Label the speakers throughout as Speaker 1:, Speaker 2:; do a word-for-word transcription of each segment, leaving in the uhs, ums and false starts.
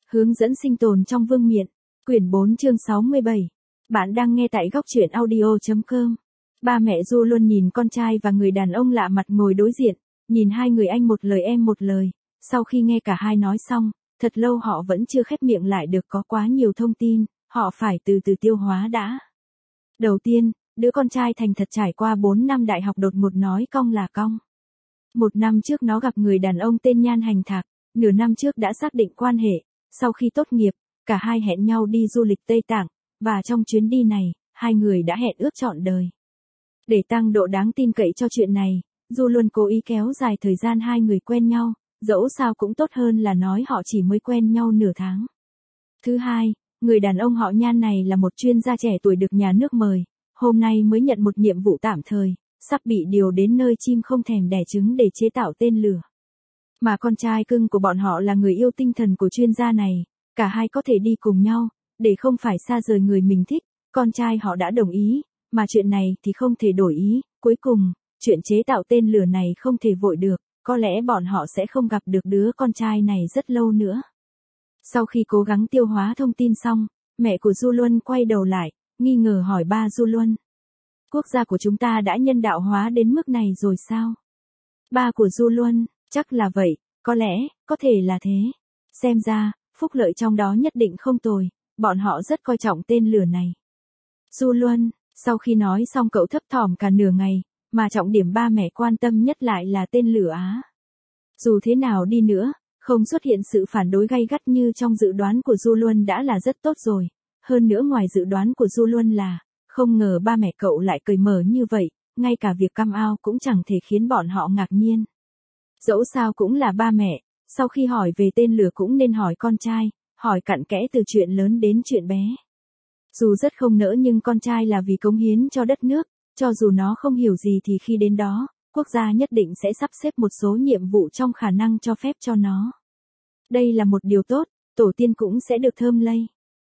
Speaker 1: Hướng dẫn sinh tồn trong vương miện. Quyển bốn chương sáu mươi bảy. Bạn đang nghe tại góc truyện audio chấm com. Ba mẹ Du luôn nhìn con trai và người đàn ông lạ mặt ngồi đối diện, nhìn hai người anh một lời em một lời. Sau khi nghe cả hai nói xong, thật lâu họ vẫn chưa khép miệng lại được, có quá nhiều thông tin, họ phải từ từ tiêu hóa đã. Đầu tiên, đứa con trai thành thật trải qua bốn năm đại học đột ngột nói cong là cong. Một năm trước nó gặp người đàn ông tên Nhan Hành Thạc, nửa năm trước đã xác định quan hệ. Sau khi tốt nghiệp, cả hai hẹn nhau đi du lịch Tây Tạng, và trong chuyến đi này, hai người đã hẹn ước trọn đời. Để tăng độ đáng tin cậy cho chuyện này, Du luôn cố ý kéo dài thời gian hai người quen nhau, dẫu sao cũng tốt hơn là nói họ chỉ mới quen nhau nửa tháng. Thứ hai, người đàn ông họ Nhan này là một chuyên gia trẻ tuổi được nhà nước mời, hôm nay mới nhận một nhiệm vụ tạm thời, sắp bị điều đến nơi chim không thèm đẻ trứng để chế tạo tên lửa. Mà con trai cưng của bọn họ là người yêu tinh thần của chuyên gia này, cả hai có thể đi cùng nhau, để không phải xa rời người mình thích, con trai họ đã đồng ý, mà chuyện này thì không thể đổi ý, cuối cùng, chuyện chế tạo tên lửa này không thể vội được, có lẽ bọn họ sẽ không gặp được đứa con trai này rất lâu nữa. Sau khi cố gắng tiêu hóa thông tin xong, mẹ của Du Luân quay đầu lại, nghi ngờ hỏi ba Du Luân. Quốc gia của chúng ta đã nhân đạo hóa đến mức này rồi sao? Ba của Du Luân, chắc là vậy, có lẽ, có thể là thế. Xem ra, phúc lợi trong đó nhất định không tồi, bọn họ rất coi trọng tên lửa này. Du Luân, sau khi nói xong cậu thấp thỏm cả nửa ngày, mà trọng điểm ba mẹ quan tâm nhất lại là tên lửa Á. Dù thế nào đi nữa, không xuất hiện sự phản đối gay gắt như trong dự đoán của Du Luân đã là rất tốt rồi. Hơn nữa ngoài dự đoán của Du Luân là, không ngờ ba mẹ cậu lại cởi mở như vậy, ngay cả việc căm ao cũng chẳng thể khiến bọn họ ngạc nhiên. Dẫu sao cũng là ba mẹ, sau khi hỏi về tên lửa cũng nên hỏi con trai, hỏi cặn kẽ từ chuyện lớn đến chuyện bé. Dù rất không nỡ nhưng con trai là vì cống hiến cho đất nước, cho dù nó không hiểu gì thì khi đến đó, quốc gia nhất định sẽ sắp xếp một số nhiệm vụ trong khả năng cho phép cho nó. Đây là một điều tốt, tổ tiên cũng sẽ được thơm lây.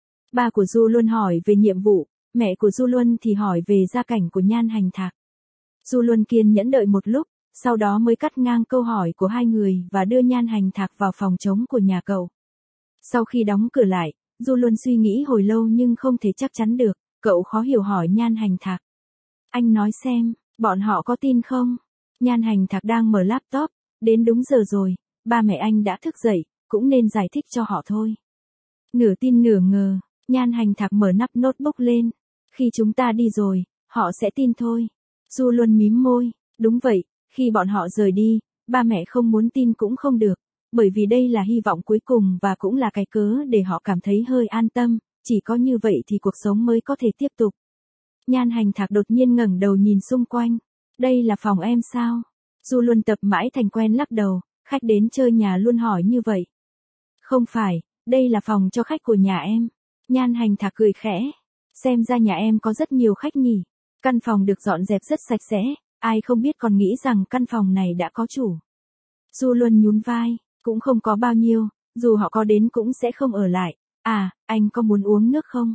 Speaker 1: Ba của Du luôn hỏi về nhiệm vụ, mẹ của Du Luân thì hỏi về gia cảnh của Nhan Hành Thạc. Du Luân kiên nhẫn đợi một lúc, sau đó mới cắt ngang câu hỏi của hai người và đưa Nhan Hành Thạc vào phòng trống của nhà cậu. Sau khi đóng cửa lại, Du Luân suy nghĩ hồi lâu nhưng không thể chắc chắn được, cậu khó hiểu hỏi Nhan Hành Thạc. Anh nói xem, bọn họ có tin không? Nhan Hành Thạc đang mở laptop, đến đúng giờ rồi, ba mẹ anh đã thức dậy, cũng nên giải thích cho họ thôi. Nửa tin nửa ngờ, Nhan Hành Thạc mở nắp notebook lên. Khi chúng ta đi rồi, họ sẽ tin thôi. Du Luân mím môi, đúng vậy, khi bọn họ rời đi, ba mẹ không muốn tin cũng không được, bởi vì đây là hy vọng cuối cùng và cũng là cái cớ để họ cảm thấy hơi an tâm, chỉ có như vậy thì cuộc sống mới có thể tiếp tục. Nhan Hành Thạc đột nhiên ngẩng đầu nhìn xung quanh. Đây là phòng em sao? Du Luân tập mãi thành quen lắc đầu, khách đến chơi nhà luôn hỏi như vậy. Không phải, đây là phòng cho khách của nhà em. Nhan Hành Thạc cười khẽ. Xem ra nhà em có rất nhiều khách nhỉ. Căn phòng được dọn dẹp rất sạch sẽ, ai không biết còn nghĩ rằng căn phòng này đã có chủ. Du Luân nhún vai, cũng không có bao nhiêu, dù họ có đến cũng sẽ không ở lại. À, anh có muốn uống nước không?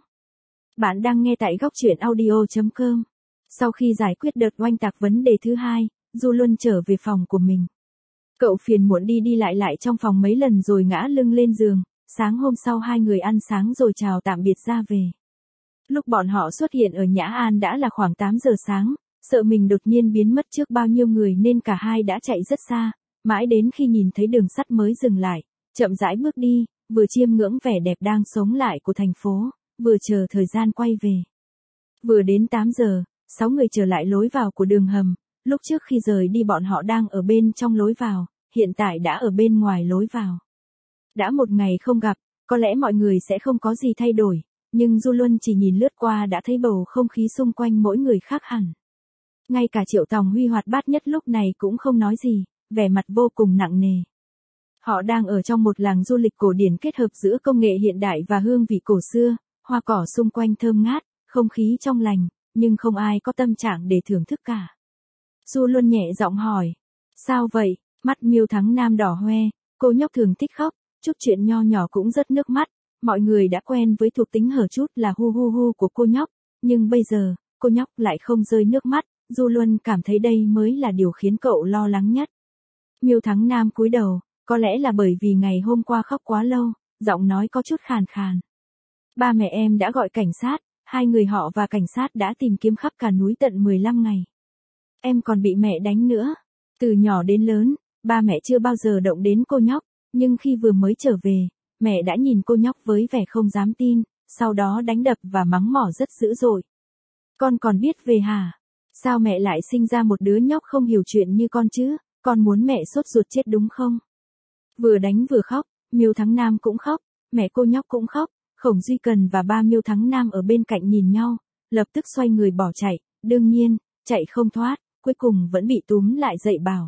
Speaker 1: Bạn đang nghe tại góc truyện audio chấm com. Sau khi giải quyết đợt oanh tạc vấn đề thứ hai, Du Luân trở về phòng của mình. Cậu phiền muộn đi đi lại lại trong phòng mấy lần rồi ngã lưng lên giường. Sáng hôm sau hai người ăn sáng rồi chào tạm biệt ra về. Lúc bọn họ xuất hiện ở Nhã An đã là khoảng tám giờ sáng, sợ mình đột nhiên biến mất trước bao nhiêu người nên cả hai đã chạy rất xa, mãi đến khi nhìn thấy đường sắt mới dừng lại, chậm rãi bước đi, vừa chiêm ngưỡng vẻ đẹp đang sống lại của thành phố, vừa chờ thời gian quay về. Vừa đến tám giờ, sáu người trở lại lối vào của đường hầm, lúc trước khi rời đi bọn họ đang ở bên trong lối vào, hiện tại đã ở bên ngoài lối vào. Đã một ngày không gặp, có lẽ mọi người sẽ không có gì thay đổi, nhưng Du Luân chỉ nhìn lướt qua đã thấy bầu không khí xung quanh mỗi người khác hẳn. Ngay cả Triệu Tòng Huy hoạt bát nhất lúc này cũng không nói gì, vẻ mặt vô cùng nặng nề. Họ đang ở trong một làng du lịch cổ điển kết hợp giữa công nghệ hiện đại và hương vị cổ xưa, hoa cỏ xung quanh thơm ngát, không khí trong lành, nhưng không ai có tâm trạng để thưởng thức cả. Du Luân nhẹ giọng hỏi, sao vậy? Mắt Miêu Thắng Nam đỏ hoe, cô nhóc thường thích khóc, chút chuyện nho nhỏ cũng rất nước mắt. Mọi người đã quen với thuộc tính hở chút là hu hu hu của cô nhóc, nhưng bây giờ, cô nhóc lại không rơi nước mắt, Du Luân cảm thấy đây mới là điều khiến cậu lo lắng nhất. Miêu Thắng Nam cúi đầu, có lẽ là bởi vì ngày hôm qua khóc quá lâu, giọng nói có chút khàn khàn. Ba mẹ em đã gọi cảnh sát, hai người họ và cảnh sát đã tìm kiếm khắp cả núi tận mười lăm ngày. Em còn bị mẹ đánh nữa. Từ nhỏ đến lớn, ba mẹ chưa bao giờ động đến cô nhóc, nhưng khi vừa mới trở về, mẹ đã nhìn cô nhóc với vẻ không dám tin, sau đó đánh đập và mắng mỏ rất dữ dội. Con còn biết về hả? Sao mẹ lại sinh ra một đứa nhóc không hiểu chuyện như con chứ, con muốn mẹ sốt ruột chết đúng không? Vừa đánh vừa khóc, Miêu Thắng Nam cũng khóc, mẹ cô nhóc cũng khóc, Khổng Duy Cần và ba Miêu Thắng Nam ở bên cạnh nhìn nhau, lập tức xoay người bỏ chạy, đương nhiên, chạy không thoát, cuối cùng vẫn bị túm lại dạy bảo.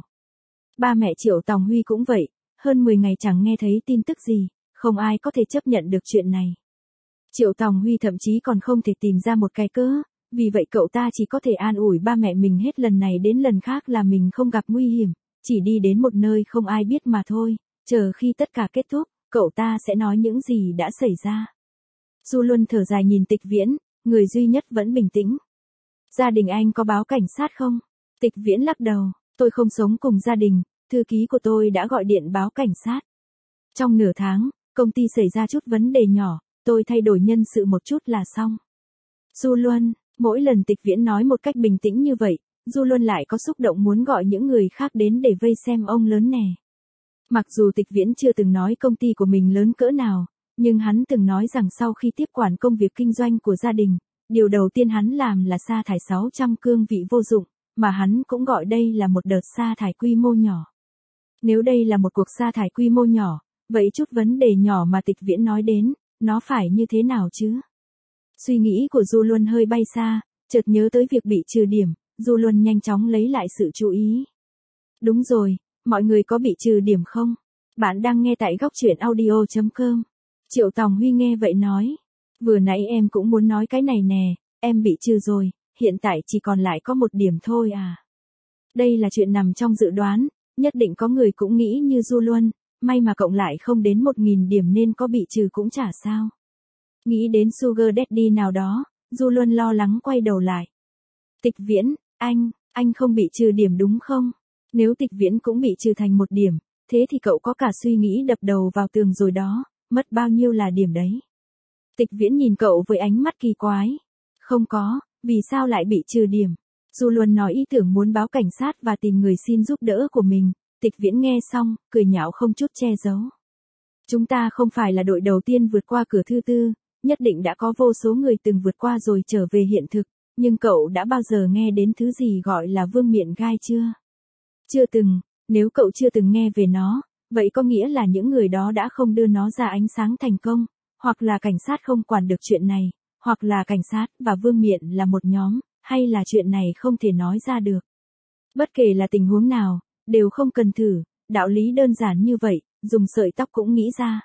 Speaker 1: Ba mẹ Triệu Tòng Huy cũng vậy, hơn mười ngày chẳng nghe thấy tin tức gì, không ai có thể chấp nhận được chuyện này. Triệu Tòng Huy thậm chí còn không thể tìm ra một cái cớ, vì vậy cậu ta chỉ có thể an ủi ba mẹ mình hết lần này đến lần khác là mình không gặp nguy hiểm, chỉ đi đến một nơi không ai biết mà thôi, chờ khi tất cả kết thúc, cậu ta sẽ nói những gì đã xảy ra. Du Luân thở dài nhìn Tịch Viễn, người duy nhất vẫn bình tĩnh. Gia đình anh có báo cảnh sát không? Tịch Viễn lắc đầu, tôi không sống cùng gia đình, thư ký của tôi đã gọi điện báo cảnh sát. Trong nửa tháng, công ty xảy ra chút vấn đề nhỏ, tôi thay đổi nhân sự một chút là xong. Du Luân, mỗi lần Tịch Viễn nói một cách bình tĩnh như vậy, Du Luân lại có xúc động muốn gọi những người khác đến để vây xem ông lớn nè. Mặc dù Tịch Viễn chưa từng nói công ty của mình lớn cỡ nào, nhưng hắn từng nói rằng sau khi tiếp quản công việc kinh doanh của gia đình, điều đầu tiên hắn làm là sa thải sáu trăm cương vị vô dụng, mà hắn cũng gọi đây là một đợt sa thải quy mô nhỏ. Nếu đây là một cuộc sa thải quy mô nhỏ, vậy chút vấn đề nhỏ mà Tịch Viễn nói đến, nó phải như thế nào chứ? Suy nghĩ của Du Luân hơi bay xa, chợt nhớ tới việc bị trừ điểm, Du Luân nhanh chóng lấy lại sự chú ý. Đúng rồi, mọi người có bị trừ điểm không? Bạn đang nghe tại góc truyện audio chấm com. Triệu Tòng Huy nghe vậy nói. Vừa nãy em cũng muốn nói cái này nè, em bị trừ rồi, hiện tại chỉ còn lại có một điểm thôi à. Đây là chuyện nằm trong dự đoán, nhất định có người cũng nghĩ như Du Luân, may mà cộng lại không đến một nghìn điểm nên có bị trừ cũng chả sao. Nghĩ đến Sugar Daddy nào đó, Du Luân lo lắng quay đầu lại. Tịch Viễn, anh, anh không bị trừ điểm đúng không? Nếu Tịch Viễn cũng bị trừ thành một điểm, thế thì cậu có cả suy nghĩ đập đầu vào tường rồi đó, mất bao nhiêu là điểm đấy. Tịch Viễn nhìn cậu với ánh mắt kỳ quái. Không có, vì sao lại bị trừ điểm? Du Luân nói ý tưởng muốn báo cảnh sát và tìm người xin giúp đỡ của mình, Tịch Viễn nghe xong, cười nhạo không chút che giấu. Chúng ta không phải là đội đầu tiên vượt qua cửa thứ tư, nhất định đã có vô số người từng vượt qua rồi trở về hiện thực, nhưng cậu đã bao giờ nghe đến thứ gì gọi là vương miện gai chưa? Chưa từng, nếu cậu chưa từng nghe về nó, vậy có nghĩa là những người đó đã không đưa nó ra ánh sáng thành công, hoặc là cảnh sát không quản được chuyện này, hoặc là cảnh sát và vương miện là một nhóm, hay là chuyện này không thể nói ra được. Bất kể là tình huống nào, đều không cần thử, đạo lý đơn giản như vậy, dùng sợi tóc cũng nghĩ ra.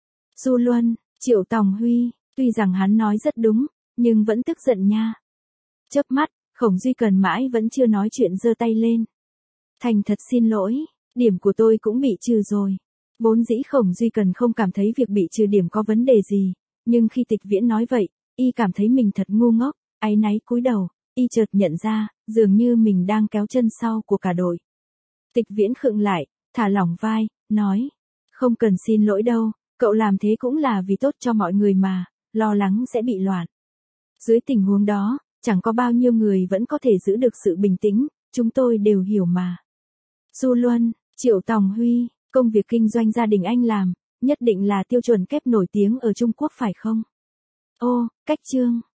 Speaker 1: Du Luân, Triệu Tòng Huy, tuy rằng hắn nói rất đúng, nhưng vẫn tức giận nha. Chớp mắt, Khổng Duy Cần mãi vẫn chưa nói chuyện giơ tay lên. Thành thật xin lỗi, điểm của tôi cũng bị trừ rồi. Vốn dĩ Khổng Duy Cần không cảm thấy việc bị trừ điểm có vấn đề gì, nhưng khi Tịch Viễn nói vậy, y cảm thấy mình thật ngu ngốc, áy náy cúi đầu, y chợt nhận ra, dường như mình đang kéo chân sau của cả đội. Tịch Viễn khựng lại, thả lỏng vai, nói, không cần xin lỗi đâu, cậu làm thế cũng là vì tốt cho mọi người mà, lo lắng sẽ bị loạn. Dưới tình huống đó, chẳng có bao nhiêu người vẫn có thể giữ được sự bình tĩnh, chúng tôi đều hiểu mà. Du Luân, Triệu Tòng Huy, công việc kinh doanh gia đình anh làm, nhất định là tiêu chuẩn kép nổi tiếng ở Trung Quốc phải không? Ô, cách chương.